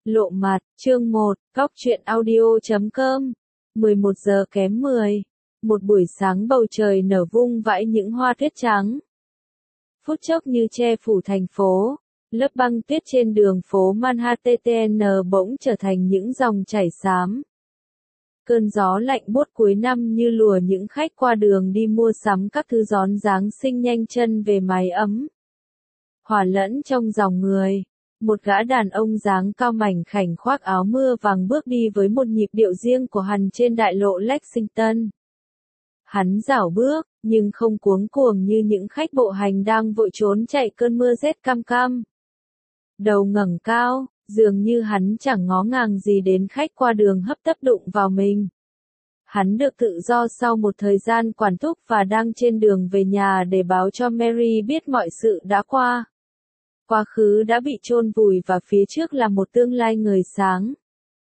Lộ mặt, chương 1, góc truyện audio.com 11 giờ kém 10. Một buổi sáng bầu trời nở vung vãi những hoa tuyết trắng. Phút chốc như che phủ thành phố, lớp băng tuyết trên đường phố Manhattan bỗng trở thành những dòng chảy xám. Cơn gió lạnh buốt cuối năm như lùa những khách qua đường đi mua sắm các thứ gión Giáng sinh nhanh chân về mái ấm. Hòa lẫn trong dòng người, một gã đàn ông dáng cao mảnh khảnh khoác áo mưa vàng bước đi với một nhịp điệu riêng của hắn trên đại lộ Lexington. Hắn rảo bước, nhưng không cuống cuồng như những khách bộ hành đang vội trốn chạy cơn mưa rét cam cam. Đầu ngẩng cao, dường như hắn chẳng ngó ngàng gì đến khách qua đường hấp tấp đụng vào mình. Hắn được tự do sau một thời gian quản thúc và đang trên đường về nhà để báo cho Mary biết mọi sự đã qua. Quá khứ đã bị chôn vùi và phía trước là một tương lai ngời sáng.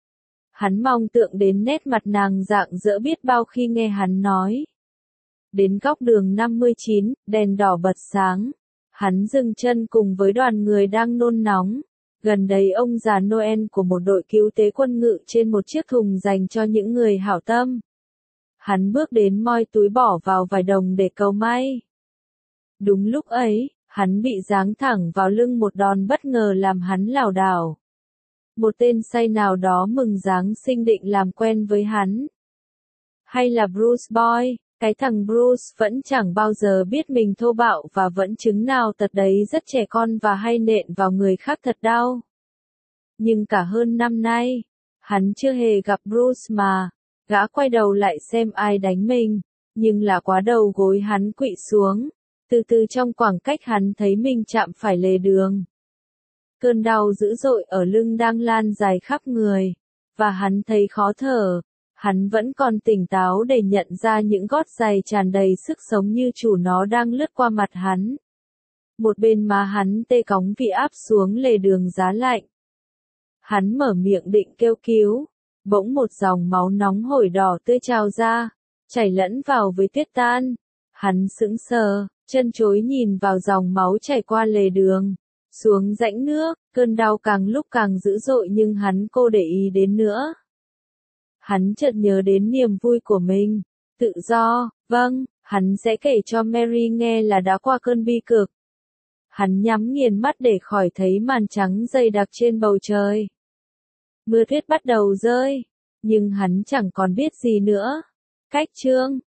Hắn mong tượng đến nét mặt nàng rạng rỡ biết bao khi nghe hắn nói. Đến góc đường 59, đèn đỏ bật sáng. Hắn dừng chân cùng với đoàn người đang nôn nóng. Gần đấy ông già Noel của một đội cứu tế quân ngự trên một chiếc thùng dành cho những người hảo tâm. Hắn bước đến moi túi bỏ vào vài đồng để cầu may. Đúng lúc ấy, hắn bị giáng thẳng vào lưng một đòn bất ngờ làm hắn lảo đảo. Một tên say nào đó mừng Giáng sinh định làm quen với hắn. Hay là Bruce Boy, cái thằng Bruce vẫn chẳng bao giờ biết mình thô bạo và vẫn chứng nào tật đấy rất trẻ con và hay nện vào người khác thật đau. Nhưng cả hơn năm nay, hắn chưa hề gặp Bruce mà. Gã quay đầu lại xem ai đánh mình, nhưng là quá đầu gối hắn quỵ xuống. Từ từ trong khoảng cách hắn thấy mình chạm phải lề đường. Cơn đau dữ dội ở lưng đang lan dài khắp người, và hắn thấy khó thở. Hắn vẫn còn tỉnh táo để nhận ra những gót giày tràn đầy sức sống như chủ nó đang lướt qua mặt hắn. Một bên má hắn tê cóng vì áp xuống lề đường giá lạnh. Hắn mở miệng định kêu cứu, bỗng một dòng máu nóng hổi đỏ tươi trào ra, chảy lẫn vào với tuyết tan. Hắn sững sờ, chân chối nhìn vào dòng máu chảy qua lề đường, xuống rãnh nước, cơn đau càng lúc càng dữ dội nhưng hắn cô để ý đến nữa. Hắn chợt nhớ đến niềm vui của mình, tự do, vâng, hắn sẽ kể cho Mary nghe là đã qua cơn bi cực. Hắn nhắm nghiền mắt để khỏi thấy màn trắng dày đặc trên bầu trời. Mưa tuyết bắt đầu rơi, nhưng hắn chẳng còn biết gì nữa. Cách chương